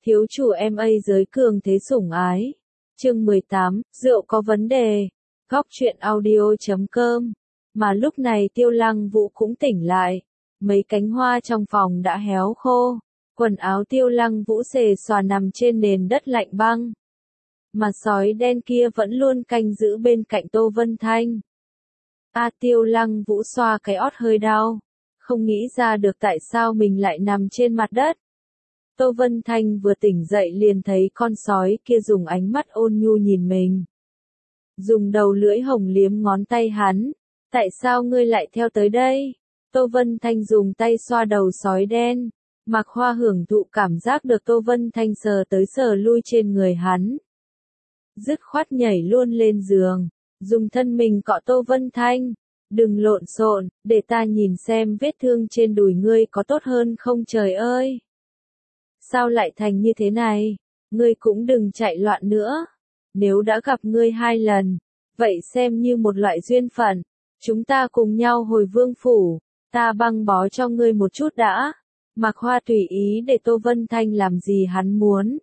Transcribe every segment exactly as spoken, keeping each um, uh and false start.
Thiếu chủ em A giới cường thế sủng ái. Chương mười tám, rượu có vấn đề. Góc truyện audio chấm com. Mà lúc này Tiêu Lăng Vũ cũng tỉnh lại. Mấy cánh hoa trong phòng đã héo khô. Quần áo Tiêu Lăng Vũ xề xòa nằm trên nền đất lạnh băng. Mà sói đen kia vẫn luôn canh giữ bên cạnh Tô Vân Thanh. A Tiêu Lăng Vũ xoa cái ót hơi đau. Không nghĩ ra được tại sao mình lại nằm trên mặt đất. Tô Vân Thanh vừa tỉnh dậy liền thấy con sói kia dùng ánh mắt ôn nhu nhìn mình. Dùng đầu lưỡi hồng liếm ngón tay hắn. Tại sao ngươi lại theo tới đây? Tô Vân Thanh dùng tay xoa đầu sói đen. Mạc Hoa hưởng thụ cảm giác được Tô Vân Thanh sờ tới sờ lui trên người hắn. Dứt khoát nhảy luôn lên giường. Dùng thân mình cọ Tô Vân Thanh. Đừng lộn xộn, để ta nhìn xem vết thương trên đùi ngươi có tốt hơn không trời ơi. Sao lại thành như thế này? Ngươi cũng đừng chạy loạn nữa. Nếu đã gặp ngươi hai lần, vậy xem như một loại duyên phận. Chúng ta cùng nhau hồi vương phủ, ta băng bó cho ngươi một chút đã. Mạc Hoa tùy ý để Tô Vân Thanh làm gì hắn muốn.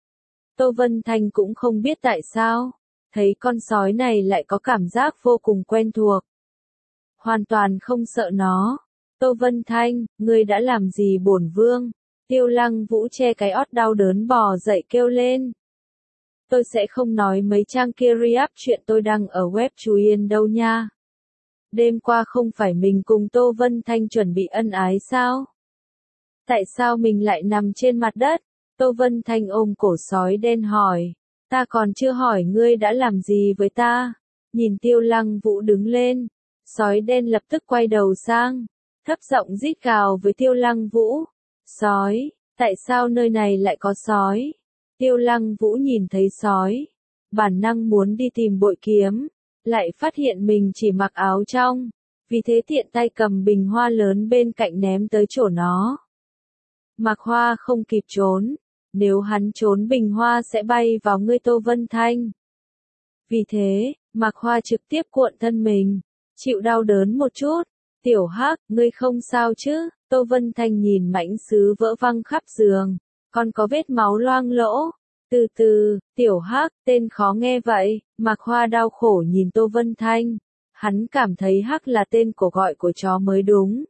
Tô Vân Thanh cũng không biết tại sao, thấy con sói này lại có cảm giác vô cùng quen thuộc. Hoàn toàn không sợ nó. Tô Vân Thanh, ngươi đã làm gì bổn vương? Tiêu Lăng Vũ che cái ót đau đớn bò dậy kêu lên. Tôi sẽ không nói mấy trang kia re-up chuyện tôi đăng ở web Chú Yên đâu nha. Đêm qua không phải mình cùng Tô Vân Thanh chuẩn bị ân ái sao? Tại sao mình lại nằm trên mặt đất? Tô Vân Thanh ôm cổ sói đen hỏi. Ta còn chưa hỏi ngươi đã làm gì với ta? Nhìn Tiêu Lăng Vũ đứng lên. Sói đen lập tức quay đầu sang. Thấp giọng rít gào với Tiêu Lăng Vũ. Sói, tại sao nơi này lại có sói? Tiêu Lăng Vũ nhìn thấy sói. Bản năng muốn đi tìm bội kiếm. Lại phát hiện mình chỉ mặc áo trong. Vì thế tiện tay cầm bình hoa lớn bên cạnh ném tới chỗ nó. Mạc Hoa không kịp trốn. Nếu hắn trốn bình hoa sẽ bay vào ngươi Tô Vân Thanh. Vì thế, Mạc Hoa trực tiếp cuộn thân mình. Chịu đau đớn một chút. Tiểu Hắc, ngươi không sao chứ? Tô Vân Thanh nhìn mảnh sứ vỡ văng khắp giường. Còn có vết máu loang lỗ. Từ từ, Tiểu Hắc, tên khó nghe vậy. Mạc Hoa đau khổ nhìn Tô Vân Thanh. Hắn cảm thấy Hắc là tên cổ gọi của chó mới đúng.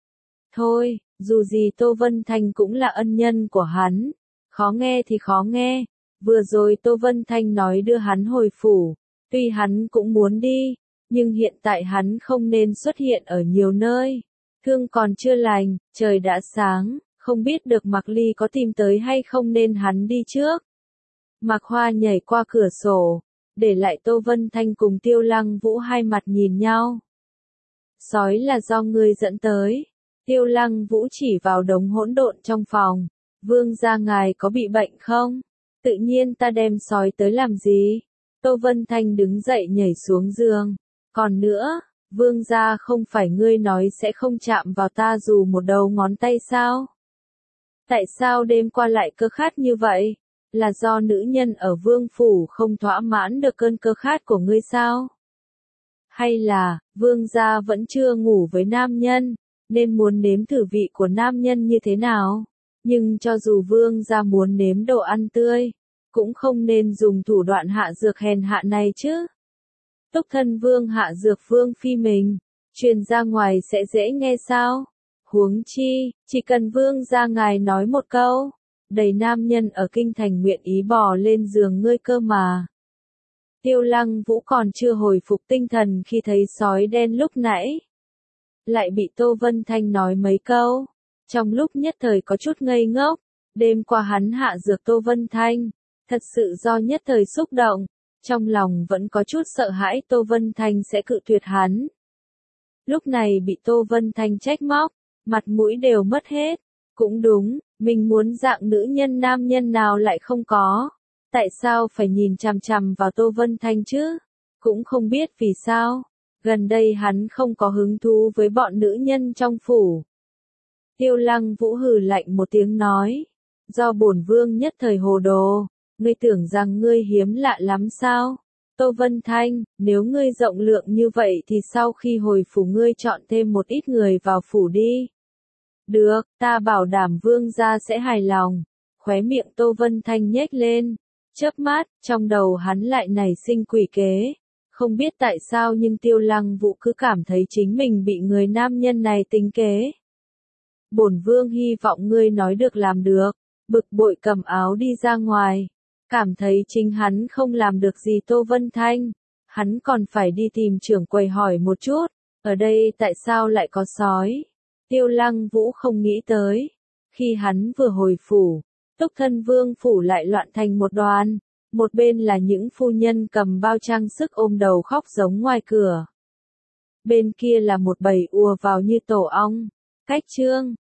Thôi, dù gì Tô Vân Thanh cũng là ân nhân của hắn. Khó nghe thì khó nghe. Vừa rồi Tô Vân Thanh nói đưa hắn hồi phủ. Tuy hắn cũng muốn đi. Nhưng hiện tại hắn không nên xuất hiện ở nhiều nơi. Thương còn chưa lành, trời đã sáng, không biết được Mạc Ly có tìm tới hay không nên hắn đi trước. Mạc Hoa nhảy qua cửa sổ, để lại Tô Vân Thanh cùng Tiêu Lăng Vũ hai mặt nhìn nhau. Sói là do ngươi dẫn tới. Tiêu Lăng Vũ chỉ vào đống hỗn độn trong phòng. Vương gia ngài có bị bệnh không? Tự nhiên ta đem sói tới làm gì? Tô Vân Thanh đứng dậy nhảy xuống giường. Còn nữa, vương gia không phải ngươi nói sẽ không chạm vào ta dù một đầu ngón tay sao? Tại sao đêm qua lại cơ khát như vậy? Là do nữ nhân ở vương phủ không thỏa mãn được cơn cơ khát của ngươi sao? Hay là, vương gia vẫn chưa ngủ với nam nhân, nên muốn nếm thử vị của nam nhân như thế nào? Nhưng cho dù vương gia muốn nếm đồ ăn tươi, cũng không nên dùng thủ đoạn hạ dược hèn hạ này chứ. Túc thân vương hạ dược vương phi mình, truyền ra ngoài sẽ dễ nghe sao? Huống chi, chỉ cần vương gia ngài nói một câu, đầy nam nhân ở kinh thành nguyện ý bò lên giường ngươi cơ mà. Tiêu Lăng Vũ còn chưa hồi phục tinh thần khi thấy sói đen lúc nãy. Lại bị Tô Vân Thanh nói mấy câu. Trong lúc nhất thời có chút ngây ngốc, đêm qua hắn hạ dược Tô Vân Thanh, thật sự do nhất thời xúc động. Trong lòng vẫn có chút sợ hãi Tô Vân Thanh sẽ cự tuyệt hắn. Lúc này bị Tô Vân Thanh trách móc, mặt mũi đều mất hết. Cũng đúng, mình muốn dạng nữ nhân nam nhân nào lại không có. Tại sao phải nhìn chằm chằm vào Tô Vân Thanh chứ? Cũng không biết vì sao. Gần đây hắn không có hứng thú với bọn nữ nhân trong phủ. Tiêu Lăng Vũ hừ lạnh một tiếng nói. Do bổn vương nhất thời hồ đồ. Ngươi tưởng rằng ngươi hiếm lạ lắm sao? Tô Vân Thanh, nếu ngươi rộng lượng như vậy thì sau khi hồi phủ ngươi chọn thêm một ít người vào phủ đi. Được, ta bảo đảm vương gia sẽ hài lòng. khóe miệng Tô Vân Thanh nhếch lên, chớp mắt, trong đầu hắn lại nảy sinh quỷ kế. Không biết tại sao nhưng Tiêu Lăng Vũ cứ cảm thấy chính mình bị người nam nhân này tính kế. Bổn vương hy vọng ngươi nói được làm được, bực bội cầm áo đi ra ngoài. Cảm thấy chính hắn không làm được gì Tô Vân Thanh. Hắn còn phải đi tìm trưởng quầy hỏi một chút, ở đây tại sao lại có sói. Tiêu Lăng Vũ không nghĩ tới. Khi hắn vừa hồi phủ, Túc Thân Vương phủ lại loạn thành một đoàn. Một bên là những phu nhân cầm bao trang sức ôm đầu khóc giống ngoài cửa. Bên kia là một bầy ùa vào như tổ ong. Cách trương,